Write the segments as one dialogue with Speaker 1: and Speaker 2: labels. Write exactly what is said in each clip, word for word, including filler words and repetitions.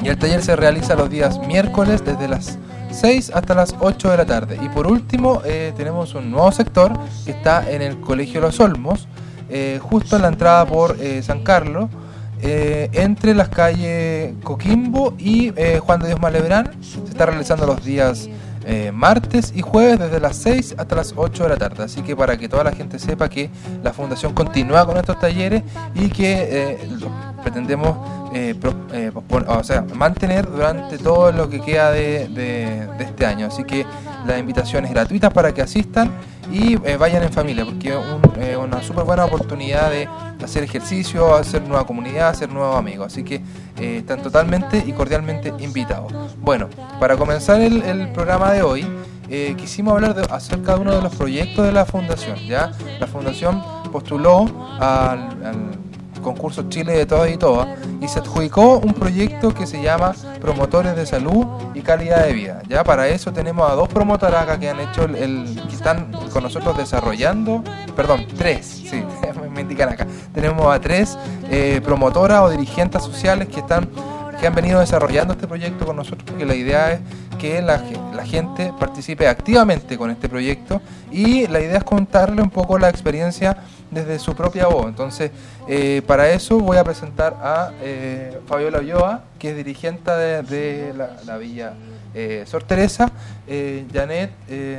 Speaker 1: Y el taller se realiza los días miércoles desde las seis hasta las ocho de la tarde. Y por último, eh, tenemos un nuevo sector que está en el Colegio Los Olmos, eh, justo en la entrada por eh, San Carlos, eh, entre las calles Coquimbo y eh, Juan de Dios Malebrán. Se está realizando los días eh, martes y jueves desde las seis hasta las ocho de la tarde. Así que para que toda la gente sepa que la Fundación continúa con estos talleres y que eh, pretendemos Eh, pro, eh, pospon, o sea, mantener durante todo lo que queda de, de, de este año. Así que la invitación es gratuita para que asistan y eh, vayan en familia, porque es un, eh, una súper buena oportunidad de hacer ejercicio, hacer nueva comunidad, hacer nuevos amigos. Así que eh, están totalmente y cordialmente invitados. Bueno, para comenzar el, el programa de hoy, eh, quisimos hablar de, acerca de uno de los proyectos de la Fundación. ¿Ya? La Fundación postuló al, al concurso Chile de Todas y Todas y se adjudicó un proyecto que se llama Promotores de Salud y Calidad de Vida. Ya para eso tenemos a dos promotoras acá que han hecho el, el que están con nosotros desarrollando, perdón, tres, sí, me indican acá. Tenemos a tres eh, promotoras o dirigentes sociales que están que han venido desarrollando este proyecto con nosotros, porque la idea es que la, la gente participe activamente con este proyecto y la idea es contarle un poco la experiencia desde su propia voz. Entonces, eh, para eso voy a presentar a eh, Fabiola Ulloa, que es dirigente de, de la, la Villa eh, Sor Teresa, eh, Janet... Eh,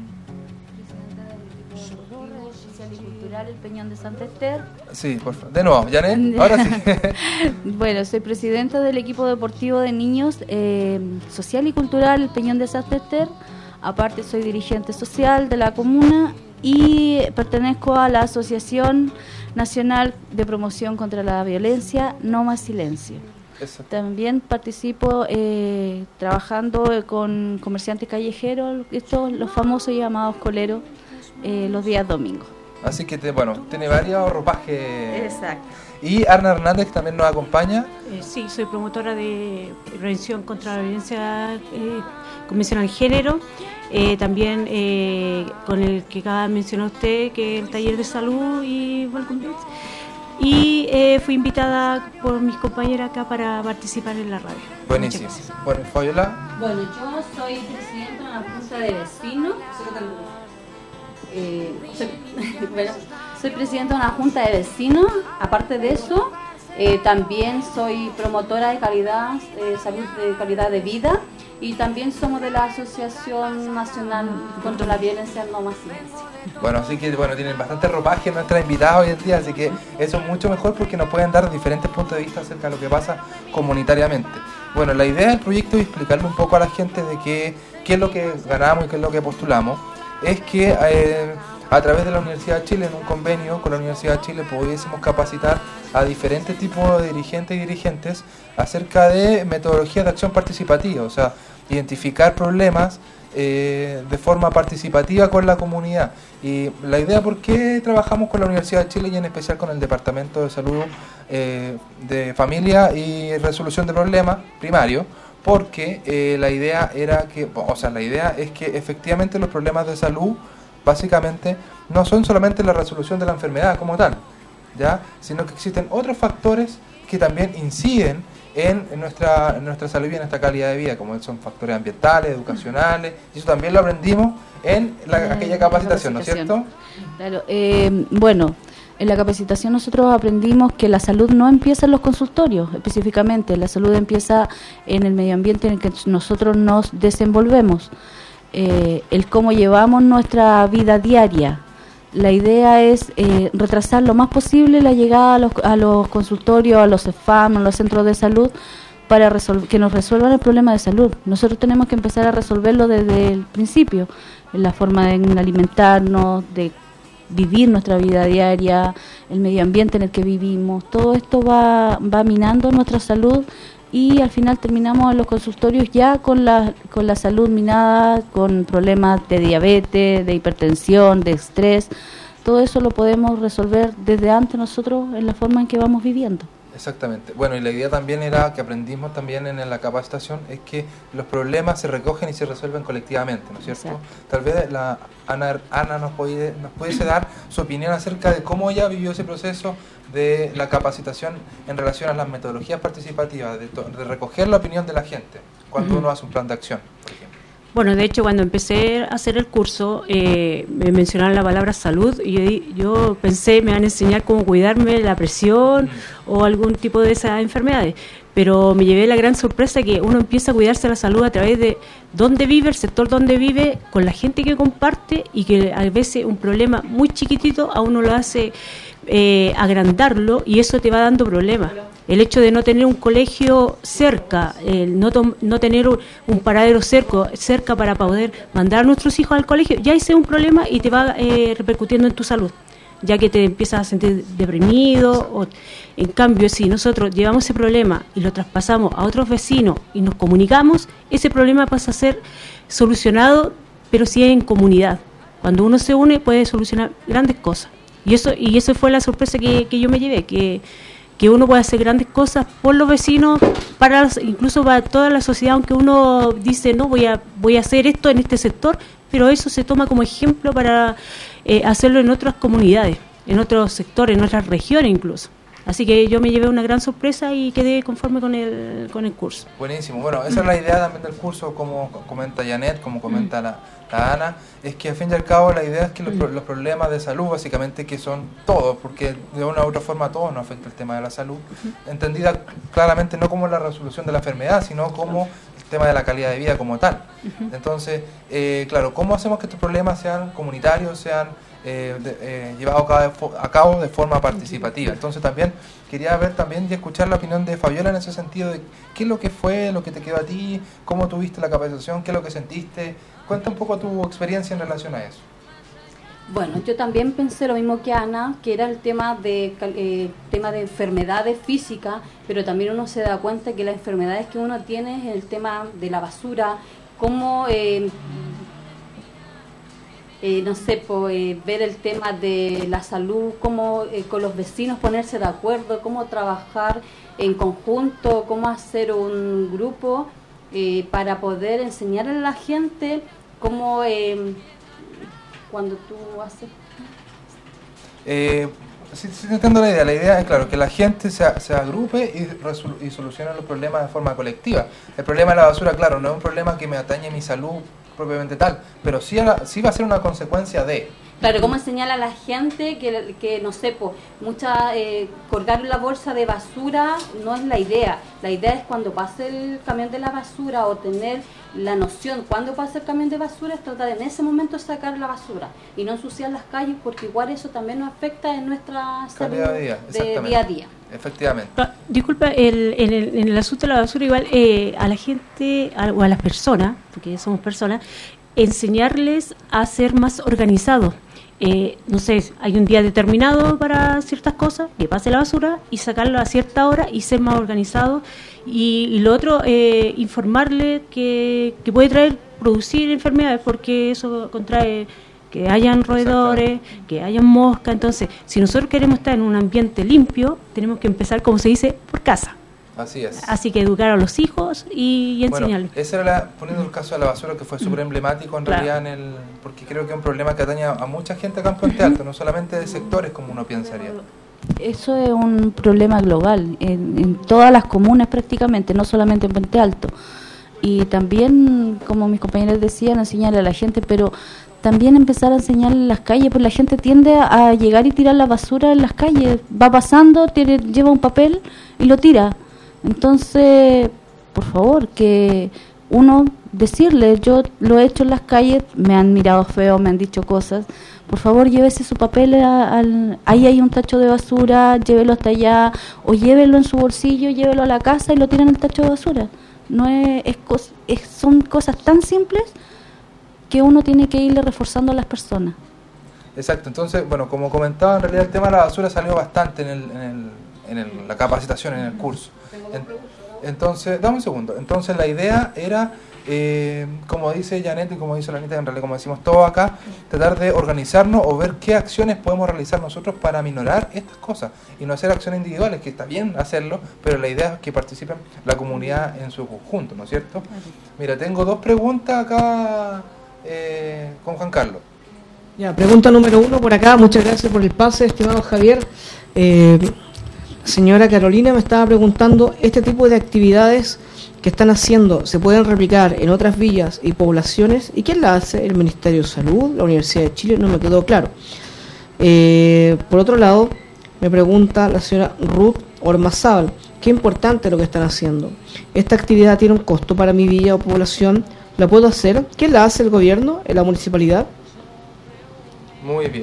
Speaker 2: El Peñón de Santa Ester.
Speaker 1: Sí, por favor. De nuevo, Janet, ahora sí.
Speaker 2: Bueno, soy presidenta del equipo deportivo de niños eh, social y cultural El Peñón de Santa Ester. Aparte soy dirigente social de la comuna y pertenezco a la Asociación Nacional de Promoción contra la Violencia, No Más Silencio. Eso. También participo eh, trabajando con comerciantes callejeros, estos los famosos llamados coleros, eh, los días domingos.
Speaker 1: Así que, te, bueno, tiene varios ropajes.
Speaker 2: Exacto.
Speaker 1: Y Arna Hernández, que también nos acompaña.
Speaker 3: Eh, sí, soy promotora de prevención contra la violencia eh, convencional de género. Eh, también eh, con el que acaba de mencionar usted, que es el taller de salud. Y, bueno, y eh, fui invitada por mis compañeras acá para participar en la radio.
Speaker 1: Buenísimo. Bueno, Fabiola.
Speaker 2: Bueno, yo soy presidenta de la Junta de Vecinos. Eh, soy, bueno, soy presidenta de una junta de vecinos. Aparte de eso, eh, también soy promotora de calidad, eh, salud de calidad de vida, y también somos de la Asociación Nacional contra la Violencia No Más Silencio.
Speaker 1: Bueno, así que bueno, tienen bastante ropaje nuestras invitadas hoy en día, así que eso es mucho mejor porque nos pueden dar diferentes puntos de vista acerca de lo que pasa comunitariamente. Bueno, la idea del proyecto es explicarle un poco a la gente de qué, qué es lo que ganamos y qué es lo que postulamos. Es que eh, a través de la Universidad de Chile, en un convenio con la Universidad de Chile, pudiésemos capacitar a diferentes tipos de dirigentes y dirigentes acerca de metodologías de acción participativa, o sea, identificar problemas eh, de forma participativa con la comunidad. Y la idea, ¿por qué trabajamos con la Universidad de Chile y en especial con el Departamento de Salud eh, de Familia y Resolución de Problemas primario? Porque eh, la idea era que, o sea, la idea es que efectivamente los problemas de salud básicamente no son solamente la resolución de la enfermedad como tal, ¿ya? Sino que existen otros factores que también inciden en, en, nuestra, en nuestra salud y en nuestra calidad de vida, como son factores ambientales, educacionales, y eso también lo aprendimos en la, eh, aquella capacitación, ¿no es cierto?
Speaker 2: Claro, eh, bueno... En la capacitación nosotros aprendimos que la salud no empieza en los consultorios, específicamente, la salud empieza en el medio ambiente en el que nosotros nos desenvolvemos, eh, el cómo llevamos nuestra vida diaria. La idea es eh, retrasar lo más posible la llegada a los, a los consultorios, a los C E F A M, a los centros de salud, para que nos resuelvan el problema de salud. Nosotros tenemos que empezar a resolverlo desde el principio, en la forma de alimentarnos, de vivir nuestra vida diaria, el medio ambiente en el que vivimos. Todo esto va, va minando nuestra salud y al final terminamos en los consultorios ya con la, con la salud minada, con problemas de diabetes, de hipertensión, de estrés. Todo eso lo podemos resolver desde antes nosotros en la forma en que vamos viviendo.
Speaker 1: Exactamente. Bueno, y la idea también era, que aprendimos también en la capacitación, es que los problemas se recogen y se resuelven colectivamente, ¿no es cierto? Exacto. Tal vez la Ana, Ana nos, puede, nos pudiese dar su opinión acerca de cómo ella vivió ese proceso de la capacitación en relación a las metodologías participativas, de, de recoger la opinión de la gente cuando uh-huh. uno hace un plan de acción, por ejemplo.
Speaker 3: Bueno, de hecho, cuando empecé a hacer el curso, eh, me mencionaron la palabra salud y yo, yo pensé me van a enseñar cómo cuidarme la presión mm. o algún tipo de esas enfermedades, pero me llevé la gran sorpresa que uno empieza a cuidarse la salud a través de dónde vive, el sector donde vive, con la gente que comparte, y que a veces un problema muy chiquitito a uno lo hace eh, agrandarlo, y eso te va dando problemas. El hecho de no tener un colegio cerca, el no, to- no tener un, un paradero cerca, cerca para poder mandar a nuestros hijos al colegio, ya ese es un problema y te va eh, repercutiendo en tu salud, ya que te empiezas a sentir deprimido. O, en cambio, si nosotros llevamos ese problema y lo traspasamos a otros vecinos y nos comunicamos, ese problema pasa a ser solucionado, pero si es en comunidad. Cuando uno se une puede solucionar grandes cosas. Y eso y eso fue la sorpresa que, que yo me llevé, que que uno puede hacer grandes cosas por los vecinos, para los, incluso para toda la sociedad, aunque uno dice, no, voy a voy a hacer esto en este sector, pero eso se toma como ejemplo para eh, hacerlo en otras comunidades, en otros sectores, en otras regiones incluso. Así que yo me llevé una gran sorpresa y quedé conforme con el con el curso.
Speaker 1: Buenísimo. Bueno, esa mm. es la idea también del curso, como comenta Janet, como comenta mm. la, la Ana, es que al fin y al cabo la idea es que los, mm. los problemas de salud, básicamente, que son todos, porque de una u otra forma a todos nos afecta el tema de la salud, mm. entendida claramente no como la resolución de la enfermedad, sino como el tema de la calidad de vida como tal. Mm-hmm. Entonces, eh, claro, ¿cómo hacemos que estos problemas sean comunitarios, sean Eh, de, eh, llevado a cabo, a cabo de forma participativa? Entonces también quería ver también y escuchar la opinión de Fabiola en ese sentido, de qué es lo que fue, lo que te quedó a ti, cómo tuviste la capacitación, qué es lo que sentiste. Cuenta un poco tu experiencia en relación a eso.
Speaker 2: Bueno, yo también pensé lo mismo que Ana, que era el tema de eh, tema de enfermedades físicas, pero también uno se da cuenta que las enfermedades que uno tiene es el tema de la basura, cómo eh, Eh, no sé, pues, eh, ver el tema de la salud, cómo eh, con los vecinos ponerse de acuerdo, cómo trabajar en conjunto, cómo hacer un grupo eh, para poder enseñarle a la gente cómo, eh, cuando tú haces...
Speaker 1: Eh, sí, sí, entiendo la idea. La idea es, claro, que la gente se, se agrupe y, resol- y solucione los problemas de forma colectiva. El problema de la basura, claro, no es un problema que me atañe a mi salud propiamente tal, pero sí, a la, sí va a ser una consecuencia de...
Speaker 2: Claro, cómo enseñar a la gente que, que no sé, pues, mucha, eh, colgar la bolsa de basura no es la idea. La idea es cuando pase el camión de la basura, o tener la noción cuando pasa el camión de basura, es tratar en ese momento de sacar la basura y no ensuciar las calles, porque igual eso también nos afecta en nuestra salud de día, de día a día.
Speaker 1: Efectivamente.
Speaker 3: Ah, disculpa, el, en, el, en el asunto de la basura, igual eh, a la gente a, o a las personas, porque somos personas, enseñarles a ser más organizados. Eh, no sé, hay un día determinado para ciertas cosas, que pase la basura y sacarlo a cierta hora y ser más organizado. Y, y lo otro, eh, informarle que, que puede traer, producir enfermedades, porque eso contrae que hayan roedores, que hayan moscas. Entonces, si nosotros queremos estar en un ambiente limpio, tenemos que empezar, como se dice, por casa.
Speaker 1: Así es.
Speaker 3: Así que educar a los hijos y, y enseñarles.
Speaker 1: Bueno, ese era la, poniendo el caso de la basura, que fue súper emblemático en claro. realidad, en el, porque creo que es un problema que atañe a mucha gente acá en Puente Alto, no solamente de sectores como uno pensaría.
Speaker 2: Eso es un problema global, en, en todas las comunas prácticamente, no solamente en Puente Alto. Y también, como mis compañeros decían, enseñarle a la gente, pero también empezar a enseñarle en las calles, porque la gente tiende a llegar y tirar la basura en las calles. Va pasando, tiene, lleva un papel y lo tira. Entonces, por favor, que uno decirle, yo lo he hecho en las calles, me han mirado feo, me han dicho cosas, por favor llévese su papel, a, al, ahí hay un tacho de basura, llévelo hasta allá, o llévelo en su bolsillo, llévelo a la casa y lo tira en el tacho de basura. No es, es, cos, es son cosas tan simples que uno tiene que irle reforzando a las personas.
Speaker 1: Exacto, entonces, bueno, como comentaba, en realidad el tema de la basura salió bastante en el, en el, en el, la capacitación, en el curso. En, Entonces, dame un segundo. Entonces la idea era, eh, como dice Janet y como dice la Anita, en realidad como decimos todos acá, tratar de organizarnos o ver qué acciones podemos realizar nosotros para minorar estas cosas y no hacer acciones individuales, que está bien hacerlo, pero la idea es que participen la comunidad en su conjunto, ¿no es cierto? Mira, tengo dos preguntas acá eh, con Juan Carlos.
Speaker 4: Ya, pregunta número uno por acá. Muchas gracias por el pase, estimado Javier. Eh, señora Carolina me estaba preguntando, ¿este tipo de actividades que están haciendo se pueden replicar en otras villas y poblaciones? ¿Y quién la hace? ¿El Ministerio de Salud? ¿La Universidad de Chile? No me quedó claro. Eh, por otro lado, me pregunta la señora Ruth Ormazábal, qué importante lo que están haciendo. ¿Esta actividad tiene un costo para mi villa o población? ¿La puedo hacer? ¿Quién la hace? ¿El gobierno? ¿La municipalidad?
Speaker 1: Muy bien.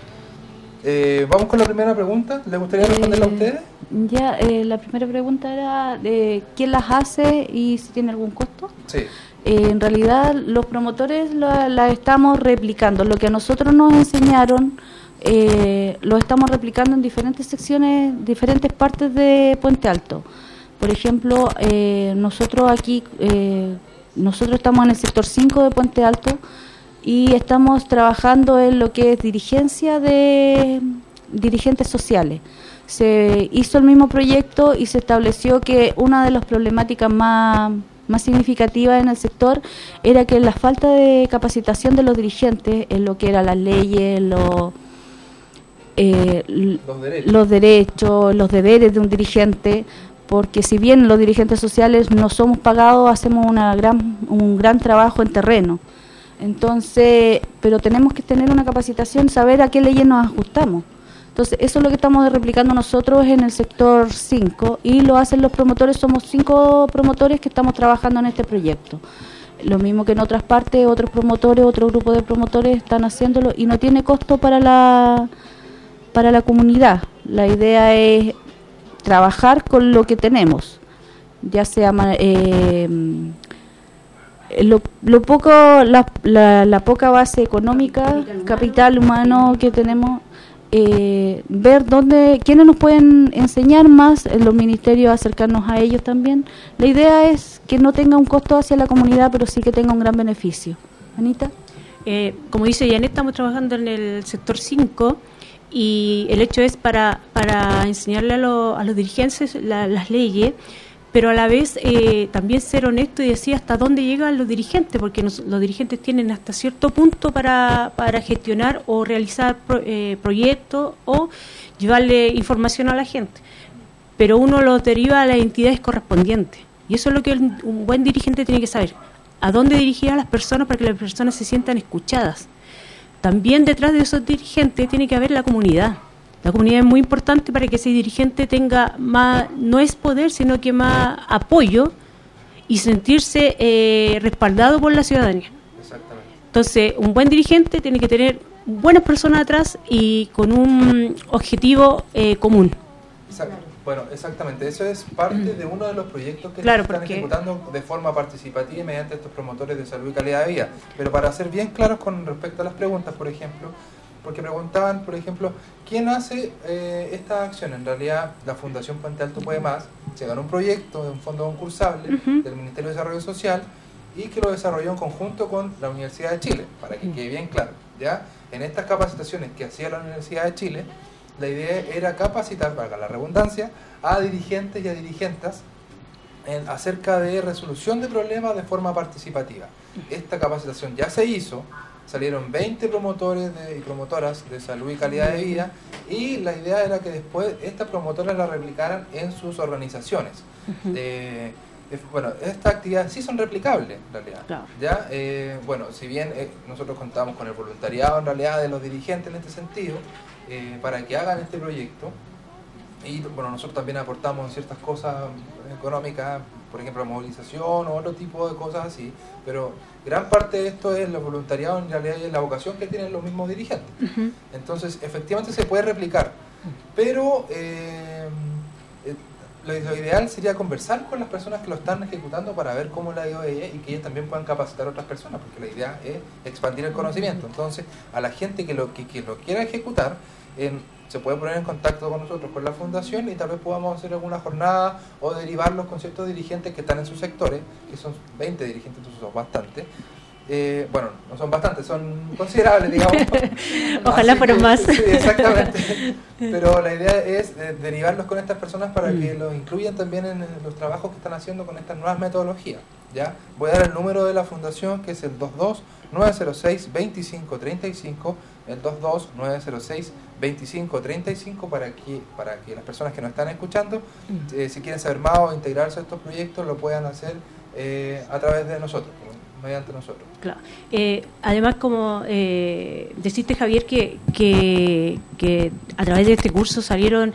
Speaker 1: Eh, vamos con la primera pregunta. ¿Les gustaría responderla a ustedes?
Speaker 2: Ya, eh, la primera pregunta era de quién las hace y si tiene algún costo.
Speaker 1: Sí.
Speaker 2: Eh, en realidad, los promotores la, la estamos replicando. Lo que a nosotros nos enseñaron, eh, lo estamos replicando en diferentes secciones, diferentes partes de Puente Alto. Por ejemplo, eh, nosotros aquí, eh, nosotros estamos en el sector cinco de Puente Alto y estamos trabajando en lo que es dirigencia de dirigentes sociales. Se hizo el mismo proyecto y se estableció que una de las problemáticas más, más significativas en el sector era que la falta de capacitación de los dirigentes en lo que eran las leyes, lo, eh,
Speaker 1: los, derechos.
Speaker 2: los derechos, los deberes de un dirigente, porque si bien los dirigentes sociales no somos pagados, hacemos una gran, un gran trabajo en terreno. Entonces, pero tenemos que tener una capacitación, saber a qué leyes nos ajustamos. Entonces, eso es lo que estamos replicando nosotros en el sector cinco y lo hacen los promotores. Somos cinco promotores que estamos trabajando en este proyecto. Lo mismo que en otras partes, otros promotores, otro grupo de promotores están haciéndolo y no tiene costo para la, para la comunidad. La idea es trabajar con lo que tenemos, ya sea... Eh, Lo, lo poco, la, la, la poca base económica, capital humano, capital humano que tenemos, eh, ver dónde, quiénes nos pueden enseñar más, en los ministerios acercarnos a ellos también. La idea es que no tenga un costo hacia la comunidad, pero sí que tenga un gran beneficio. Anita.
Speaker 3: Eh, como dice Janet, estamos trabajando en el sector cinco y el hecho es para, para enseñarle a, lo, a los dirigentes la, las leyes, pero a la vez eh, también ser honesto y decir hasta dónde llegan los dirigentes, porque nos, los dirigentes tienen hasta cierto punto para, para gestionar o realizar pro, eh, proyectos o llevarle información a la gente, pero uno lo deriva a las entidades correspondientes, y eso es lo que un, un buen dirigente tiene que saber, a dónde dirigir a las personas para que las personas se sientan escuchadas. También detrás de esos dirigentes tiene que haber la comunidad. La comunidad es muy importante para que ese dirigente tenga más, no es poder, sino que más apoyo y sentirse eh, respaldado por la ciudadanía.
Speaker 1: Exactamente.
Speaker 3: Entonces, un buen dirigente tiene que tener buenas personas atrás y con un objetivo eh, común.
Speaker 1: Exacto. Bueno, exactamente. Eso es parte de uno de los proyectos que
Speaker 3: claro,
Speaker 1: se están
Speaker 3: porque...
Speaker 1: ejecutando de forma participativa y mediante estos promotores de salud y calidad de vida. Pero para ser bien claros con respecto a las preguntas, por ejemplo, porque preguntaban, por ejemplo, ¿quién hace eh, esta acción? En realidad, la Fundación Puente Alto Puede Más se ganó un proyecto de un fondo concursable uh-huh. del Ministerio de Desarrollo Social y que lo desarrolló en conjunto con la Universidad de Chile, para que quede bien claro. ¿Ya? En estas capacitaciones que hacía la Universidad de Chile, la idea era capacitar, para la redundancia, a dirigentes y a dirigentas en, acerca de resolución de problemas de forma participativa. Esta capacitación ya se hizo. Salieron veinte promotores de, y promotoras de salud y calidad de vida y la idea era que después estas promotoras la replicaran en sus organizaciones. Uh-huh. eh, eh, bueno, estas actividades sí son replicables en realidad. Claro. ¿Ya? Eh, bueno, si bien eh, nosotros contamos con el voluntariado en realidad de los dirigentes en este sentido, eh, para que hagan este proyecto, y bueno, nosotros también aportamos ciertas cosas económicas, por ejemplo, movilización o otro tipo de cosas así, pero gran parte de esto es el voluntariado en realidad y es la vocación que tienen los mismos dirigentes. Uh-huh. Entonces, efectivamente se puede replicar, pero eh, eh, lo, lo ideal sería conversar con las personas que lo están ejecutando para ver cómo la ha ido a ella y que ellas también puedan capacitar a otras personas, porque la idea es expandir el conocimiento. Entonces, a la gente que lo, que, que lo quiera ejecutar, en, se puede poner en contacto con nosotros, con la fundación, y tal vez podamos hacer alguna jornada o derivarlos con ciertos dirigentes que están en sus sectores, que son veinte dirigentes, entonces son bastantes. Eh, bueno, no son bastantes, son considerables, digamos.
Speaker 3: Ojalá fueran más.
Speaker 1: Sí, exactamente. Pero la idea es eh, derivarlos con estas personas para mm. que los incluyan también en los trabajos que están haciendo con estas nuevas metodologías. ¿Ya? Voy a dar el número de la fundación, que es el dos dos nueve cero seis, dos cinco tres cinco, el dos dos nueve cero seis, dos cinco tres cinco, para que, para que las personas que nos están escuchando, mm. eh, si quieren saber más o integrarse a estos proyectos, lo puedan hacer eh, a través de nosotros, mediante nosotros.
Speaker 3: Claro. Eh, además, como eh, deciste, Javier, que, que, que a través de este curso salieron,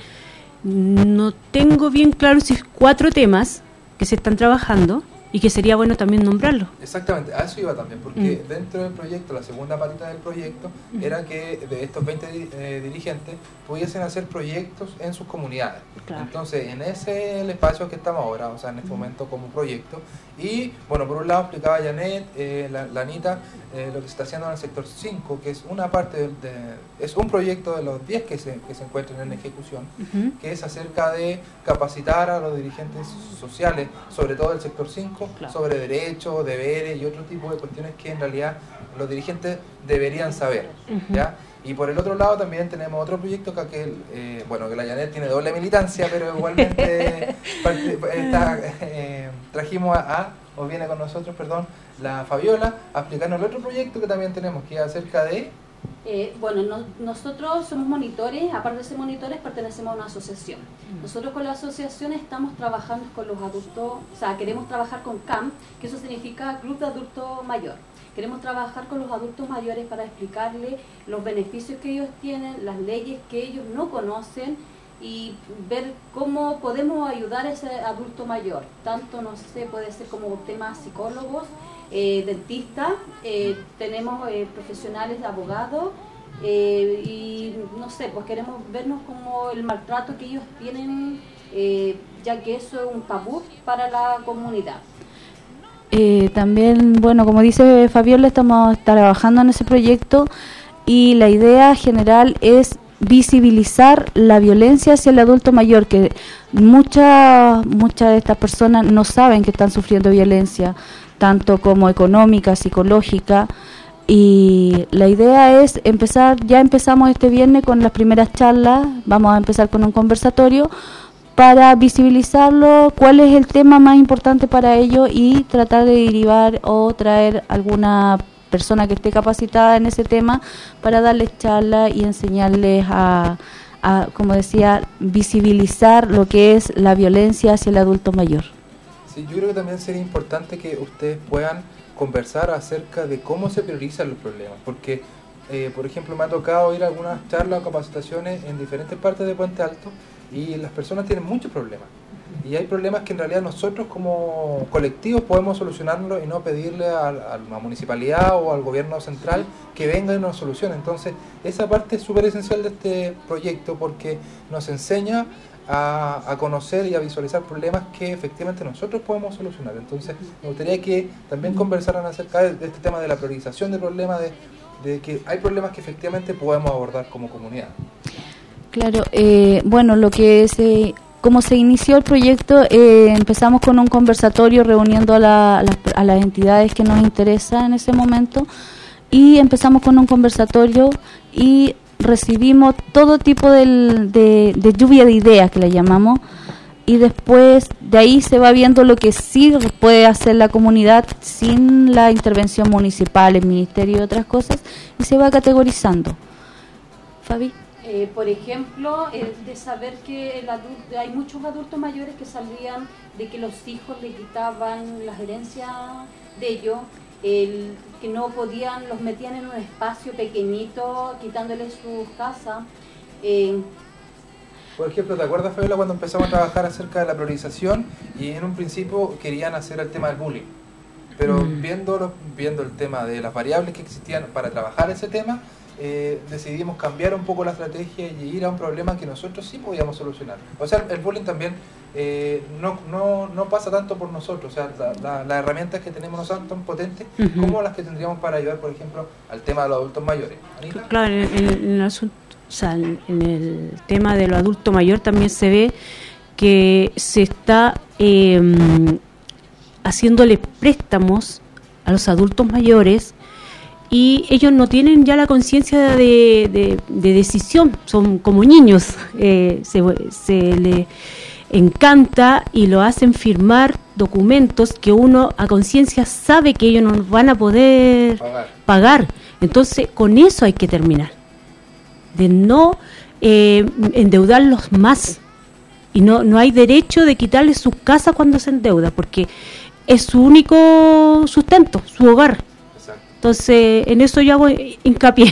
Speaker 3: no tengo bien claro si cuatro temas que se están trabajando y que sería bueno también nombrarlos.
Speaker 1: Exactamente, a eso iba también, porque mm. dentro del proyecto, la segunda patita del proyecto, mm. era que de estos veinte eh, dirigentes pudiesen hacer proyectos en sus comunidades. Claro. Entonces, en ese el espacio que estamos ahora, o sea, en este mm. momento como proyecto, y bueno, por un lado explicaba Janet, eh, la, la Anita, eh, lo que se está haciendo en el sector cinco, que es una parte, de, de, es un proyecto de los diez que se, que se encuentran en ejecución, uh-huh. que es acerca de capacitar a los dirigentes sociales, sobre todo del sector cinco, claro. sobre derechos, deberes y otro tipo de cuestiones que en realidad los dirigentes deberían saber, uh-huh. ¿ya? Y por el otro lado también tenemos otro proyecto que aquel, eh, bueno, que la Janet tiene doble militancia, pero igualmente está, eh, trajimos a, a, o viene con nosotros, perdón, la Fabiola, a explicarnos el otro proyecto que también tenemos, que es acerca de...
Speaker 2: Eh, bueno, no, nosotros somos monitores, aparte de ser monitores pertenecemos a una asociación. Nosotros con la asociación estamos trabajando con los adultos, o sea, queremos trabajar con C A M, que eso significa Club de Adulto Mayor. Queremos trabajar con los adultos mayores para explicarles los beneficios que ellos tienen, las leyes que ellos no conocen y ver cómo podemos ayudar a ese adulto mayor. Tanto, no sé, puede ser como temas psicólogos, eh, dentistas, eh, tenemos eh, profesionales de abogados eh, y no sé, pues queremos vernos como el maltrato que ellos tienen, eh, ya que eso es un tabú para la comunidad.
Speaker 5: Eh, también, bueno, como dice Fabiola, estamos trabajando en ese proyecto y la idea general es visibilizar la violencia hacia el adulto mayor, que muchas muchas de estas personas no saben que están sufriendo violencia, tanto como económica, psicológica, y la idea es empezar, ya empezamos este viernes con las primeras charlas, vamos a empezar con un conversatorio para visibilizarlo, cuál es el tema más importante para ellos y tratar de derivar o traer alguna persona que esté capacitada en ese tema para darles charla y enseñarles a, a, como decía, visibilizar lo que es la violencia hacia el adulto mayor.
Speaker 1: Sí, yo creo que también sería importante que ustedes puedan conversar acerca de cómo se priorizan los problemas, porque, eh, por ejemplo, me ha tocado ir a algunas charlas o capacitaciones en diferentes partes de Puente Alto y las personas tienen muchos problemas. Y hay problemas que en realidad nosotros como colectivos podemos solucionarlo y no pedirle a, a la municipalidad o al gobierno central que venga y nos solucione. Entonces, esa parte es súper esencial de este proyecto porque nos enseña a, a conocer y a visualizar problemas que efectivamente nosotros podemos solucionar. Entonces, me gustaría que también conversaran acerca de, de este tema de la priorización de problemas, de, de que hay problemas que efectivamente podemos abordar como comunidad.
Speaker 5: Claro, eh, bueno, lo que se... Como se inició el proyecto, eh, empezamos con un conversatorio reuniendo a, la, a, las, a las entidades que nos interesan en ese momento y empezamos con un conversatorio y recibimos todo tipo del, de, de lluvia de ideas que le llamamos y después de ahí se va viendo lo que sí puede hacer la comunidad sin la intervención municipal, el ministerio y otras cosas y se va categorizando. Fabi.
Speaker 2: Eh, por ejemplo, eh, de saber que el adulto, hay muchos adultos mayores que salían de que los hijos le quitaban las herencias de ellos, el, que no podían, los metían en un espacio pequeñito, quitándoles sus casas. Eh,
Speaker 1: Por ejemplo, ¿te acuerdas, Fabiola, cuando empezamos a trabajar acerca de la priorización y en un principio querían hacer el tema del bullying? Pero mm. viendo, viendo el tema de las variables que existían para trabajar ese tema, Eh, decidimos cambiar un poco la estrategia y ir a un problema que nosotros sí podíamos solucionar. O sea, el bullying también eh, no, no, no pasa tanto por nosotros, o sea, la, la, las herramientas que tenemos no son tan potentes uh-huh. como las que tendríamos para ayudar, por ejemplo, al tema de los adultos mayores. ¿Anita?
Speaker 3: Claro, en, en, en el asunto, o sea, en, en el tema de lo adulto mayor también se ve que se está eh, haciéndole préstamos a los adultos mayores y ellos no tienen ya la conciencia de, de, de decisión, son como niños, eh, se, se le encanta y lo hacen firmar documentos que uno a conciencia sabe que ellos no van a poder pagar. pagar. Entonces, con eso hay que terminar, de no eh, endeudarlos más. Y no, no hay derecho de quitarles su casa cuando se endeuda, porque es su único sustento, su hogar. Exacto. Entonces, en eso yo hago hincapié.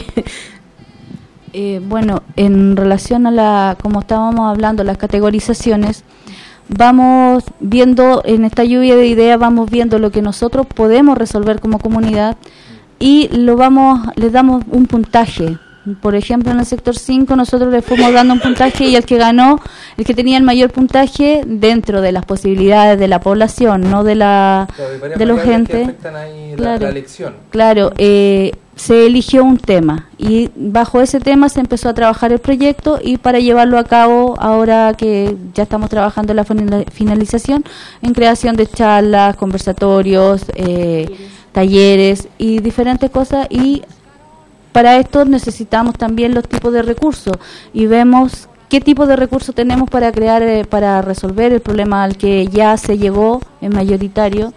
Speaker 2: Eh, bueno, en relación a la, como estábamos hablando, las categorizaciones, vamos viendo en esta lluvia de ideas, vamos viendo lo que nosotros podemos resolver como comunidad y lo vamos, les damos un puntaje. Por ejemplo, en el sector cinco nosotros le fuimos dando un puntaje y el que ganó, el que tenía el mayor puntaje dentro de las posibilidades de la población, no de la claro, de los gente.
Speaker 1: Ahí
Speaker 2: claro,
Speaker 1: la, la elección.
Speaker 2: Claro, eh, se eligió un tema y bajo ese tema se empezó a trabajar el proyecto y para llevarlo a cabo, ahora que ya estamos trabajando en la finalización, en creación de charlas, conversatorios, eh, talleres y diferentes cosas, y para esto necesitamos también los tipos de recursos y vemos qué tipo de recursos tenemos para crear, eh, para resolver el problema al que ya se llegó en mayoritario,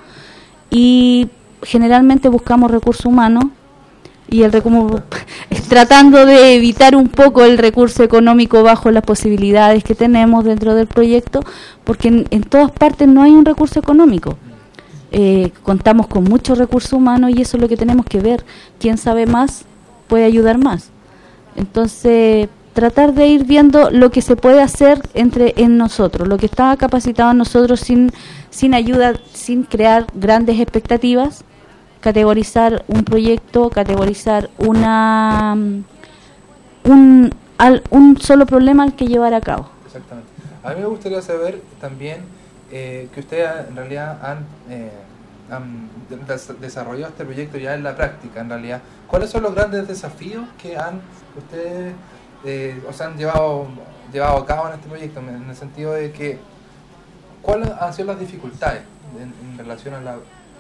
Speaker 2: y generalmente buscamos recursos humanos y el como, tratando de evitar un poco el recurso económico bajo las posibilidades que tenemos dentro del proyecto, porque en, en todas partes no hay un recurso económico. Eh, contamos con muchos recursos humanos y eso es lo que tenemos que ver. ¿Quién sabe más puede ayudar más? Entonces, tratar de ir viendo lo que se puede hacer entre en nosotros, lo que está capacitado en nosotros sin, sin ayuda, sin crear grandes expectativas, categorizar un proyecto, categorizar una un, al, un solo problema al que llevar a cabo.
Speaker 1: Exactamente. A mí me gustaría saber también eh, que ustedes en realidad han, eh, han des desarrollado este proyecto ya en la práctica, en realidad. ¿Cuáles son los grandes desafíos que han ustedes eh, o sea, han llevado, llevado a cabo en este proyecto? En el sentido de que, ¿cuáles han sido las dificultades en, en relación a la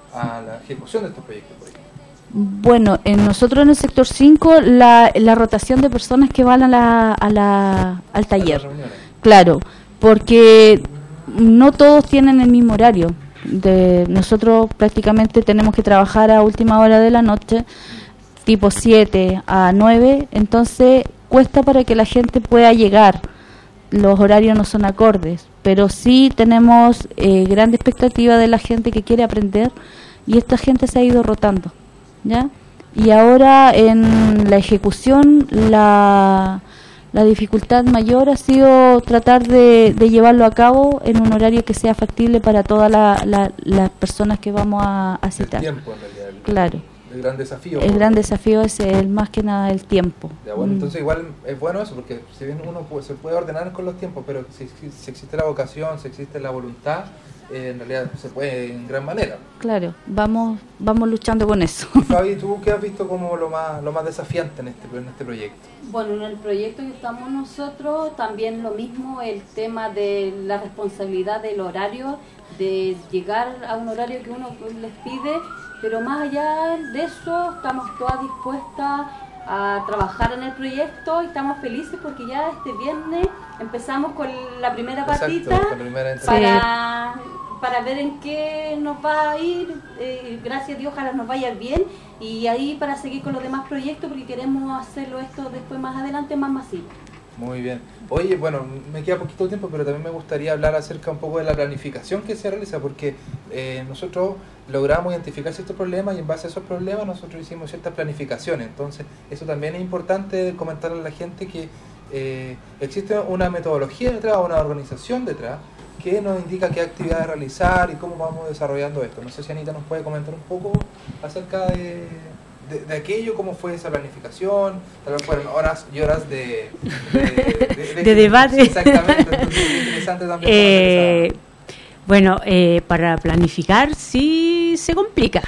Speaker 1: a la ejecución de estos proyectos, por ejemplo?
Speaker 2: Bueno, en nosotros en el sector cinco la, la rotación de personas que van a la, a la, al taller, claro, porque no todos tienen el mismo horario. De, nosotros prácticamente tenemos que trabajar a última hora de la noche, tipo siete a nueve, entonces cuesta para que la gente pueda llegar. Los horarios no son acordes, pero sí tenemos eh, gran expectativa de la gente que quiere aprender y esta gente se ha ido rotando, ¿ya? Y ahora en la ejecución la, la dificultad mayor ha sido tratar de, de llevarlo a cabo en un horario que sea factible para todas la, la, las personas que vamos a, a citar.
Speaker 1: El tiempo, en realidad. El,
Speaker 2: claro.
Speaker 1: El gran desafío.
Speaker 2: El gran desafío es el, más que nada el tiempo.
Speaker 1: Ya, bueno,
Speaker 2: mm.
Speaker 1: Entonces igual es bueno eso, porque si bien uno puede, se puede ordenar con los tiempos, pero si, si existe la vocación, si existe la voluntad, eh, en realidad se puede en gran manera.
Speaker 2: Claro, vamos vamos luchando con eso.
Speaker 1: Y Fabi, ¿tú qué has visto como lo más lo más desafiante en este, en este proyecto?
Speaker 5: Bueno, en el proyecto que estamos nosotros, también lo mismo, el tema de la responsabilidad del horario, de llegar a un horario que uno les pide, pero más allá de eso, estamos todas dispuestas a trabajar en el proyecto y estamos felices porque ya este viernes empezamos con la primera patita.
Speaker 1: Exacto, la primera
Speaker 5: para, para ver en qué nos va a ir, eh, gracias a Dios, ojalá nos vaya bien, y ahí para seguir con los demás proyectos porque queremos hacerlo esto después más adelante más masivo.
Speaker 1: Muy bien. Oye, bueno, me queda poquito tiempo, pero también me gustaría hablar acerca un poco de la planificación que se realiza, porque eh, nosotros logramos identificar ciertos problemas y en base a esos problemas nosotros hicimos ciertas planificaciones. Entonces, eso también es importante comentarle a la gente que eh, existe una metodología detrás, una organización detrás, que nos indica qué actividades realizar y cómo vamos desarrollando esto. No sé si Anita nos puede comentar un poco acerca de... De, de aquello, cómo fue esa planificación, tal vez fueron horas y horas de, de, de, de,
Speaker 3: de debate.
Speaker 1: Exactamente, entonces es interesante también.
Speaker 3: Eh, bueno, eh, para planificar sí se complica,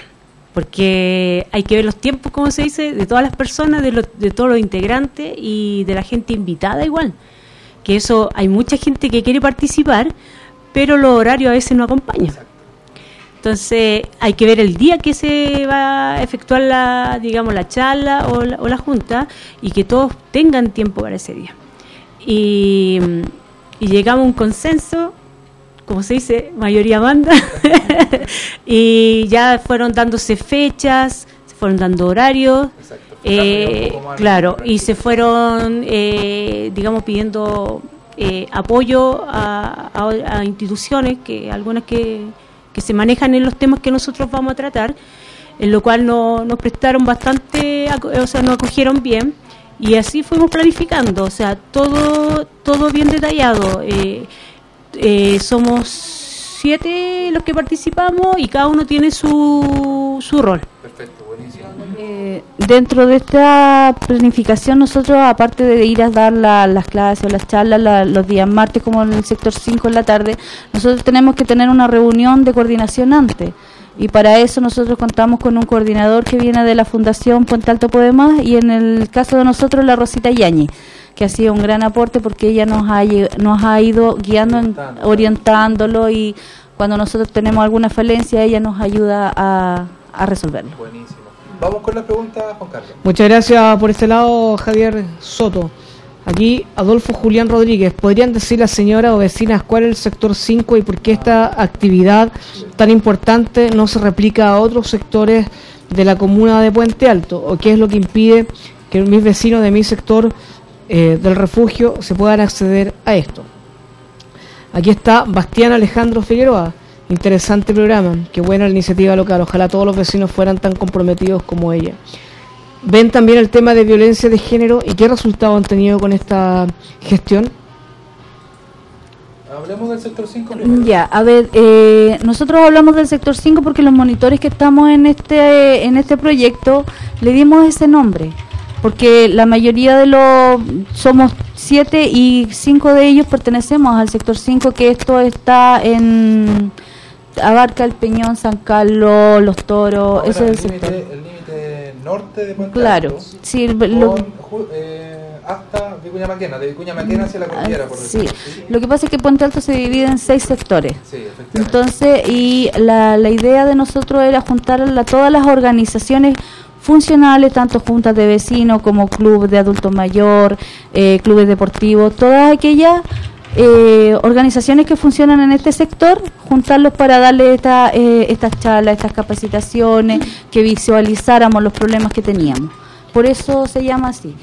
Speaker 3: porque hay que ver los tiempos, como se dice, de todas las personas, de, lo, de todos los integrantes y de la gente invitada igual, que eso hay mucha gente que quiere participar, pero los horarios a veces no acompañan. Entonces hay que ver el día que se va a efectuar la, digamos, la charla o la, o la junta, y que todos tengan tiempo para ese día. Y, y llegamos a un consenso, como se dice, mayoría manda, y ya fueron dándose fechas, se fueron dando horarios, eh, claro, y se fueron, eh, digamos, pidiendo eh, apoyo a, a, a instituciones, que algunas que, que se manejan en los temas que nosotros vamos a tratar, en lo cual no, nos prestaron bastante, o sea, nos acogieron bien, y así fuimos planificando, o sea, todo, todo bien detallado. Eh, Eh, somos siete los que participamos y cada uno tiene su, su rol.
Speaker 1: Perfecto, buenísimo.
Speaker 2: Eh, dentro de esta planificación, nosotros, aparte de ir a dar la, las clases o las charlas la, los días martes, como en el sector cinco en la tarde, nosotros tenemos que tener una reunión de coordinación antes. Y para eso nosotros contamos con un coordinador que viene de la Fundación Puente Alto Podemás, y en el caso de nosotros, la Rosita Yañez, que ha sido un gran aporte porque ella nos ha, nos ha ido guiando, en, orientándolo, y cuando nosotros tenemos alguna falencia, ella nos ayuda a, a resolverlo.
Speaker 1: Buenísimo. Vamos con la pregunta, Juan Carlos.
Speaker 4: Muchas gracias por este lado, Javier Soto. Aquí, Adolfo Julián Rodríguez. ¿Podrían decir las señoras o vecinas cuál es el sector cinco y por qué esta actividad tan importante no se replica a otros sectores de la comuna de Puente Alto? ¿O qué es lo que impide que mis vecinos de mi sector eh, del refugio se puedan acceder a esto? Aquí está Bastián Alejandro Figueroa. Interesante programa, qué buena la iniciativa local. Ojalá todos los vecinos fueran tan comprometidos como ella. ¿Ven también el tema de violencia de género y qué resultados han tenido con esta gestión?
Speaker 1: Hablemos del sector cinco.
Speaker 2: Ya, a ver, eh, nosotros hablamos del sector cinco porque los monitores que estamos en este en este proyecto le dimos ese nombre, porque la mayoría de los, somos siete y cinco de ellos pertenecemos al sector cinco, que esto está en, abarca el Peñón, San Carlos, Los Toros, ese es el sector.
Speaker 1: El límite norte de Puente
Speaker 2: Claro,
Speaker 1: Alto,
Speaker 2: sí,
Speaker 1: con,
Speaker 2: lo,
Speaker 1: eh, hasta Vicuña Maquena, de Vicuña Maquena hacia la cordillera, por
Speaker 2: sí.
Speaker 1: decirlo. Sí,
Speaker 2: lo que pasa es que Puente Alto se divide en seis sectores.
Speaker 1: Sí, efectivamente.
Speaker 2: Entonces, y la, la idea de nosotros era juntar a todas las organizaciones funcionales, tanto juntas de vecinos como clubes de adultos mayor, eh, clubes deportivos, todas aquellas eh, organizaciones que funcionan en este sector, juntarlos para darle esta, eh, estas charlas, estas capacitaciones, que visualizáramos los problemas que teníamos. Por eso se llama así.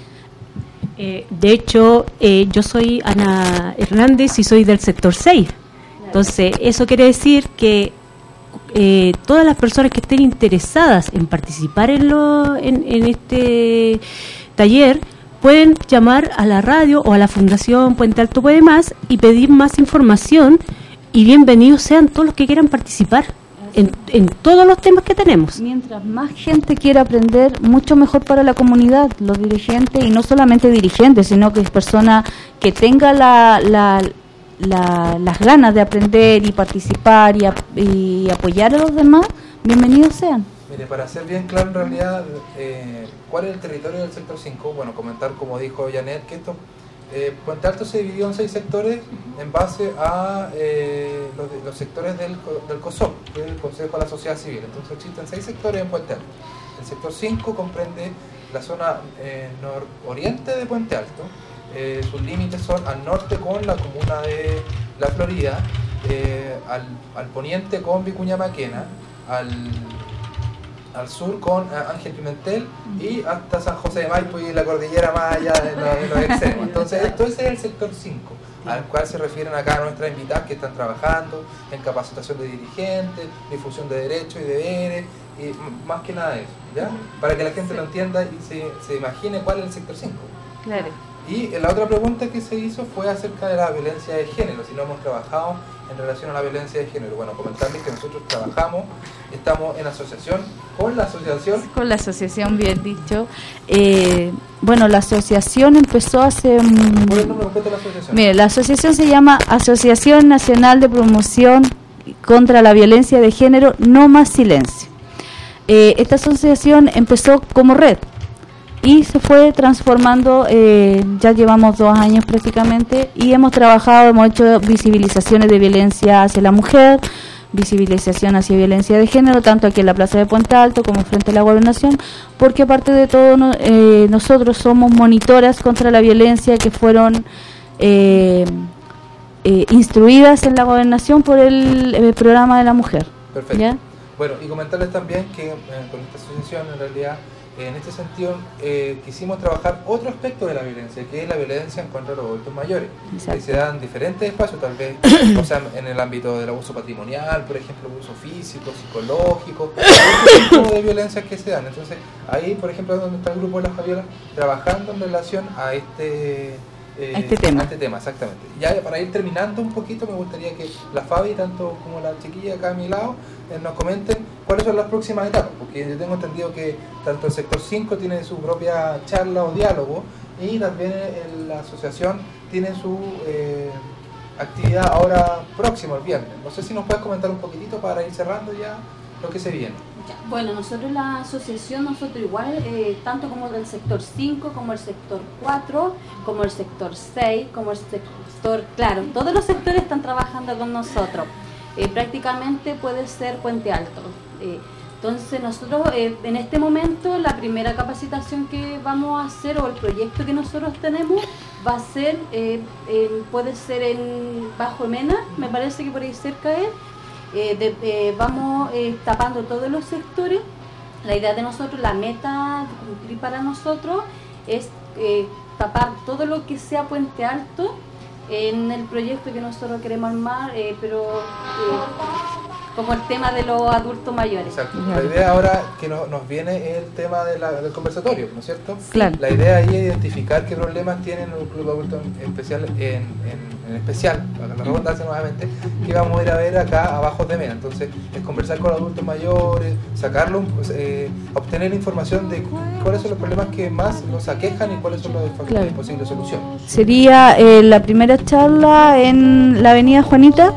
Speaker 3: Eh, de hecho, eh, yo soy Ana Hernández y soy del sector seis. Entonces, eso quiere decir que eh, todas las personas que estén interesadas en participar en, lo, en, en este taller pueden llamar a la radio o a la Fundación Puente Alto Puede Más y pedir más información, y bienvenidos sean todos los que quieran participar en, en todos los temas que tenemos.
Speaker 2: Mientras más gente quiera aprender, mucho mejor para la comunidad, los dirigentes, y no solamente dirigentes, sino que es persona que tenga la, la, la, las ganas de aprender y participar y, ap y apoyar a los demás, bienvenidos sean.
Speaker 1: Mire, para ser bien claro en realidad, eh, ¿cuál es el territorio del sector cinco? Bueno, comentar, como dijo Janet, que esto, eh, Puente Alto se dividió en seis sectores en base a eh, los, los sectores del, del COSOP, que es el Consejo de la Sociedad Civil. Entonces existen seis sectores en Puente Alto. El sector cinco comprende la zona eh, nororiente de Puente Alto. Eh, sus límites son al norte con la comuna de La Florida, eh, al, al poniente con Vicuña Maquena, al al sur con Ángel Pimentel y hasta San José de Maipo y la cordillera más allá de los, de los extremos. Entonces, esto ese es el sector cinco, al cual se refieren acá nuestras invitadas que están trabajando en capacitación de dirigentes, difusión de derechos y deberes, y más que nada eso, ¿ya? Para que la gente lo entienda y se, se imagine cuál es el sector cinco.
Speaker 2: Claro.
Speaker 1: Y la otra pregunta que se hizo fue acerca de la violencia de género, si no hemos trabajado en relación a la violencia de género. Bueno, comentarles que nosotros trabajamos, estamos en asociación con la asociación.
Speaker 2: Con la asociación, bien dicho. Eh, bueno, la asociación empezó hace...
Speaker 1: ¿Cuál es el nombre completo de la asociación?
Speaker 2: Mire, la asociación se llama Asociación Nacional de Promoción contra la Violencia de Género, No Más Silencio. Eh, esta asociación empezó como red y se fue transformando, eh, ya llevamos dos años prácticamente, y hemos trabajado, hemos hecho visibilizaciones de violencia hacia la mujer, visibilización hacia violencia de género, tanto aquí en la Plaza de Puente Alto como frente a la Gobernación, porque aparte de todo no, eh, nosotros somos monitoras contra la violencia que fueron eh, eh, instruidas en la Gobernación por el, el programa de la mujer.
Speaker 1: Perfecto.
Speaker 2: ¿Ya?
Speaker 1: Bueno, y comentarles también que eh, con esta asociación, en realidad, eh, en este sentido, eh, quisimos trabajar otro aspecto de la violencia, que es la violencia en contra de los adultos mayores,
Speaker 2: Exacto.
Speaker 1: que se dan diferentes espacios, tal vez, o sea, en el ámbito del abuso patrimonial, por ejemplo, abuso físico, psicológico, otro tipo de violencias que se dan. Entonces, ahí, por ejemplo, donde está el grupo de la Fabiola, trabajando en relación a este... Eh,
Speaker 2: a este tema.
Speaker 1: a este tema, exactamente. Ya para ir terminando un poquito, me gustaría que la Fabi, tanto como la chiquilla acá a mi lado, eh, nos comenten cuáles son las próximas etapas, porque yo tengo entendido que tanto el sector cinco tiene su propia charla o diálogo, y también el, la asociación tiene su eh, actividad ahora próximo, el viernes. No sé si nos puedes comentar un poquitito para ir cerrando ya lo que se viene.
Speaker 5: Bueno, nosotros la asociación, nosotros igual, eh, tanto como del sector cinco, como el sector cuatro, como el sector seis, como el sector, claro, todos los sectores están trabajando con nosotros. Eh, prácticamente puede ser Puente Alto. Eh, entonces nosotros eh, en este momento la primera capacitación que vamos a hacer o el proyecto que nosotros tenemos va a ser, eh, en, puede ser en Bajo Mena, me parece que por ahí cerca es. Eh, de, eh, vamos eh, tapando todos los sectores. La idea de nosotros, la meta de cumplir para nosotros es eh, tapar todo lo que sea Puente Alto en el proyecto que nosotros queremos armar, eh, pero eh, como el tema de los adultos mayores.
Speaker 1: Exacto. La idea ahora que no, nos viene es el tema de la, del conversatorio, ¿no es cierto?
Speaker 2: Claro.
Speaker 1: La idea ahí es identificar qué problemas tienen un club adulto en especial, en, en, en especial, para la redundancia nuevamente, que vamos a ir a ver acá abajo de Mena. Entonces, es conversar con adultos mayores, sacarlo, eh, obtener información de cuáles son los problemas que más nos aquejan y cuáles son las
Speaker 2: Claro.
Speaker 1: posibles soluciones.
Speaker 2: Sería eh, la primera charla en la avenida Juanita,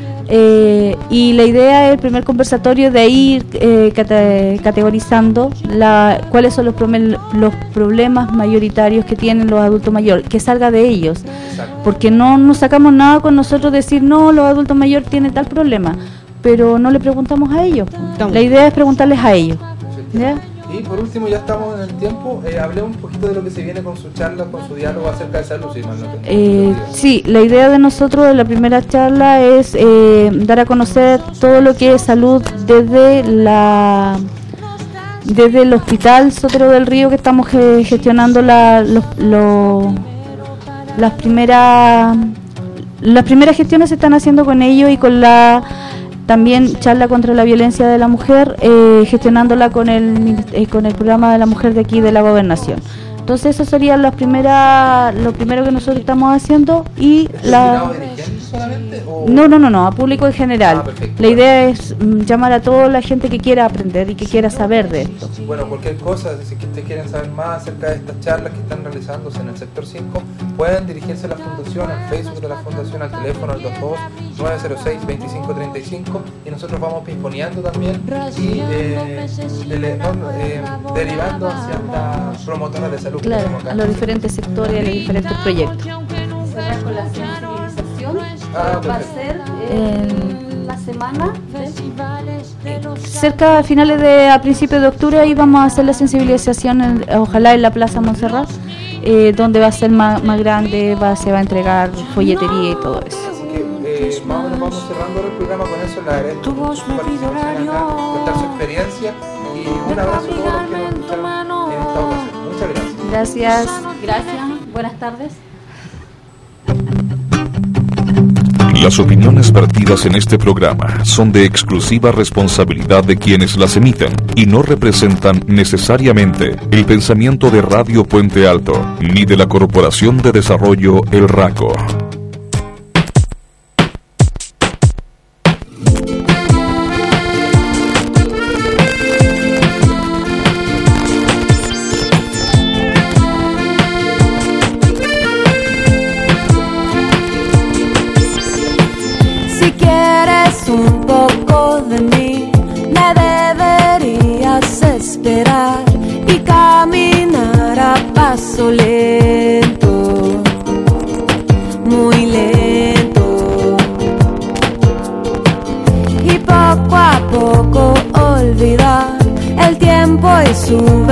Speaker 2: eh, y la idea es el primer conversatorio de ir eh, cate- categorizando la, cuáles son los, prome- los problemas mayoritarios que tienen los adultos mayores, que salga de ellos,
Speaker 1: Exacto.
Speaker 2: porque no nos sacamos nada con nosotros decir no, los adultos mayores tienen tal problema, pero no le preguntamos a ellos. La idea es preguntarles a ellos. ¿Ya?
Speaker 1: Y por último, ya estamos en el tiempo, eh, hablé un poquito de lo que se viene con su charla, con su diálogo acerca de salud, si mal no tengo
Speaker 2: Eh,
Speaker 1: entendido.
Speaker 2: sí, la idea de nosotros de la primera charla es eh, dar a conocer todo lo que es salud desde la desde el Hospital Sotero del Río, que estamos ge- gestionando la, los, los- las primeras las primeras gestiones se están haciendo con ellos, y con la también charla contra la violencia de la mujer, eh, gestionándola con el eh, con el programa de la mujer de aquí de la Gobernación. Entonces eso sería la primera, lo primero que nosotros estamos haciendo. Y
Speaker 1: ¿Es
Speaker 2: la
Speaker 1: destinado a dirigentes solamente? O...
Speaker 2: no, no, no, no, a público en general.
Speaker 1: Ah, perfecto.
Speaker 2: La idea es mm, llamar a toda la gente que quiera aprender y que quiera saber de esto.
Speaker 1: Bueno, cualquier cosa, si que ustedes quieren saber más acerca de estas charlas que están realizándose en el sector cinco, pueden dirigirse a la fundación, al Facebook de la fundación, al teléfono al dos dos nueve cero seis, dos cinco tres cinco, y nosotros vamos pimponeando también y eh, dele- no, eh, derivando hacia las promotoras de salud. que
Speaker 2: Claro,
Speaker 1: tenemos acá.
Speaker 2: a los diferentes sectores, a los diferentes proyectos.
Speaker 5: Cerrar con la sensibilización
Speaker 1: Ah,
Speaker 5: va a
Speaker 1: perfecto.
Speaker 5: ser
Speaker 2: El-
Speaker 5: en la semana de
Speaker 2: Cerca a finales de, a principios de octubre, ahí vamos a hacer la sensibilización, en- ojalá en la Plaza Montserrat, eh, donde va a ser más, más grande, va, se va a entregar folletería y todo eso.
Speaker 1: Así que eh, más o menos vamos cerrando el programa con eso. Le agradezco mucho su participación acá, contar su experiencia, y un abrazo a todos los que nos escucharon en esta ocasión. Muchas gracias.
Speaker 2: Gracias.
Speaker 5: Gracias, buenas tardes.
Speaker 6: Las opiniones vertidas en este programa son de exclusiva responsabilidad de quienes las emiten y no representan necesariamente el pensamiento de Radio Puente Alto ni de la Corporación de Desarrollo El Raco.
Speaker 7: Si quieres un poco de mí, me deberías esperar y caminar a paso lento, muy lento, y poco a poco olvidar el tiempo y su